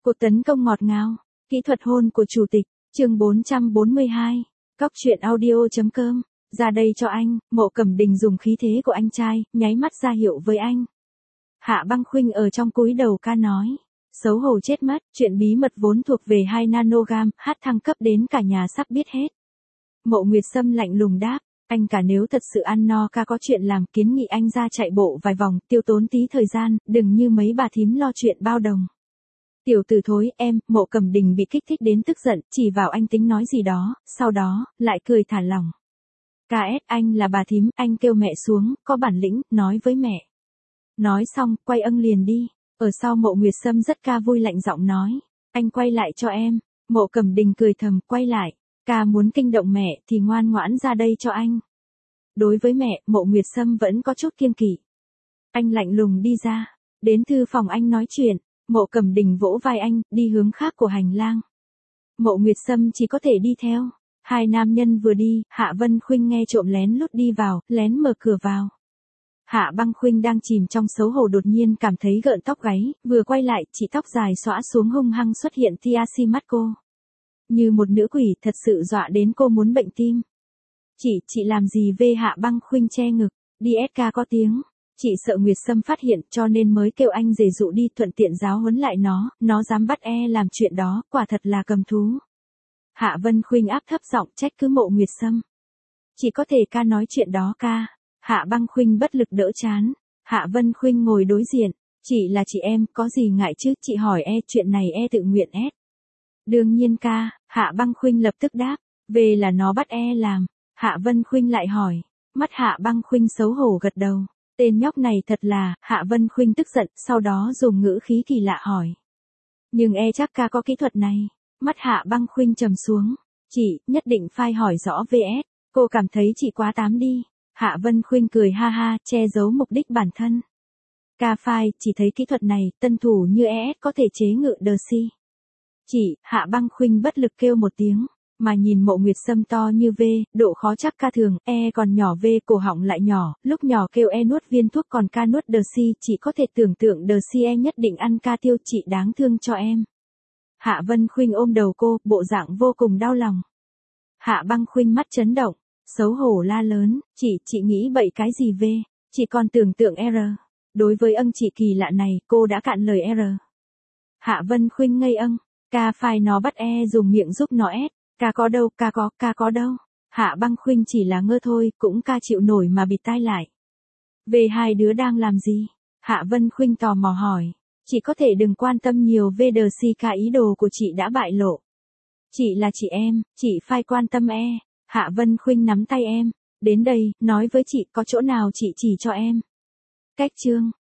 Cuộc tấn công ngọt ngào, kỹ thuật hôn của chủ tịch, chương 442, Cóc truyện audio.com, ra đây cho anh, Mộ Cẩm Đình dùng khí thế của anh trai, nháy mắt ra hiệu với anh. Hạ Băng Khuynh ở trong cúi đầu ca nói, xấu hổ chết mất, chuyện bí mật vốn thuộc về 2 nanogam, hát thăng cấp đến cả nhà sắp biết hết. Mộ Nguyệt Sâm lạnh lùng đáp, anh cả nếu thật sự ăn no ca có chuyện làm kiến nghị anh ra chạy bộ vài vòng, tiêu tốn tí thời gian, đừng như mấy bà thím lo chuyện bao đồng. Tiểu tử thối em, Mộ Cẩm Đình bị kích thích đến tức giận, chỉ vào anh tính nói gì đó, sau đó, lại cười thả lỏng. KS anh là bà thím, anh kêu mẹ xuống, có bản lĩnh, nói với mẹ. Nói xong, quay âng liền đi. Ở sau Mộ Nguyệt Sâm rất ca vui lạnh giọng nói, anh quay lại cho em. Mộ Cẩm Đình cười thầm, quay lại. Ca muốn kinh động mẹ thì ngoan ngoãn ra đây cho anh. Đối với mẹ, Mộ Nguyệt Sâm vẫn có chút kiêng kỵ. Anh lạnh lùng đi ra, đến thư phòng anh nói chuyện. Mộ Cẩm Đình vỗ vai anh, đi hướng khác của hành lang. Mộ Nguyệt Sâm chỉ có thể đi theo. Hai nam nhân vừa đi, Hạ Vân Khuynh nghe trộm lén lút đi vào, lén mở cửa vào. Hạ Băng Khuynh đang chìm trong xấu hổ đột nhiên cảm thấy gợn tóc gáy, vừa quay lại, chỉ tóc dài xõa xuống hung hăng xuất hiện tia si mắt cô. Như một nữ quỷ, thật sự dọa đến cô muốn bệnh tim. Chị làm gì về? Hạ Băng Khuynh che ngực, đi SK có tiếng. Chị sợ Nguyệt Sâm phát hiện cho nên mới kêu anh rể dụ đi thuận tiện giáo huấn lại nó dám bắt làm chuyện đó, quả thật là cầm thú. Hạ Vân Khuynh áp thấp giọng trách cứ Mộ Nguyệt Sâm. Chỉ có thể ca nói chuyện đó ca. Hạ Băng Khuynh bất lực đỡ chán. Hạ Vân Khuynh ngồi đối diện, chị là chị em, có gì ngại chứ, chị hỏi chuyện này tự nguyện Đương nhiên ca, Hạ Băng Khuynh lập tức đáp, về là nó bắt làm. Hạ Vân Khuynh lại hỏi, mắt Hạ Băng Khuynh xấu hổ gật đầu. Tên nhóc này thật là, Hạ Vân Khuynh tức giận, sau đó dùng ngữ khí kỳ lạ hỏi. Nhưng chắc ca có kỹ thuật này. Mắt Hạ Băng Khuynh trầm xuống. Chị, nhất định phải hỏi rõ VS. Cô cảm thấy chị quá tám đi. Hạ Vân Khuynh cười ha ha, che giấu mục đích bản thân. Ca phai, chỉ thấy kỹ thuật này, tân thủ như có thể chế ngự đờ si. Chị, Hạ Băng Khuynh bất lực kêu một tiếng. Mà nhìn Mộ Nguyệt Sâm to như V, độ khó chắc ca thường, còn nhỏ V, cổ họng lại nhỏ, lúc nhỏ kêu nuốt viên thuốc còn ca nuốt đờ si, chỉ có thể tưởng tượng đờ si nhất định ăn ca tiêu, chị đáng thương cho em. Hạ Vân Khuynh ôm đầu cô, bộ dạng vô cùng đau lòng. Hạ Băng Khuynh mắt chấn động, xấu hổ la lớn, chị nghĩ bậy cái gì V, chị còn tưởng tượng Đối với chị kỳ lạ này, cô đã cạn lời Hạ Vân Khuynh ngây ca phải nó bắt dùng miệng giúp nó ca có đâu, ca có đâu. Hạ Băng Khuynh chỉ là ngơ thôi, cũng ca chịu nổi mà bịt tai lại. Về hai đứa đang làm gì? Hạ Vân Khuynh tò mò hỏi. Chị có thể đừng quan tâm nhiều về đờ si ca, ý đồ của chị đã bại lộ. Chị là chị em, chị phải quan tâm Hạ Vân Khuynh nắm tay em. Đến đây, nói với chị có chỗ nào chị chỉ cho em. Cách chương.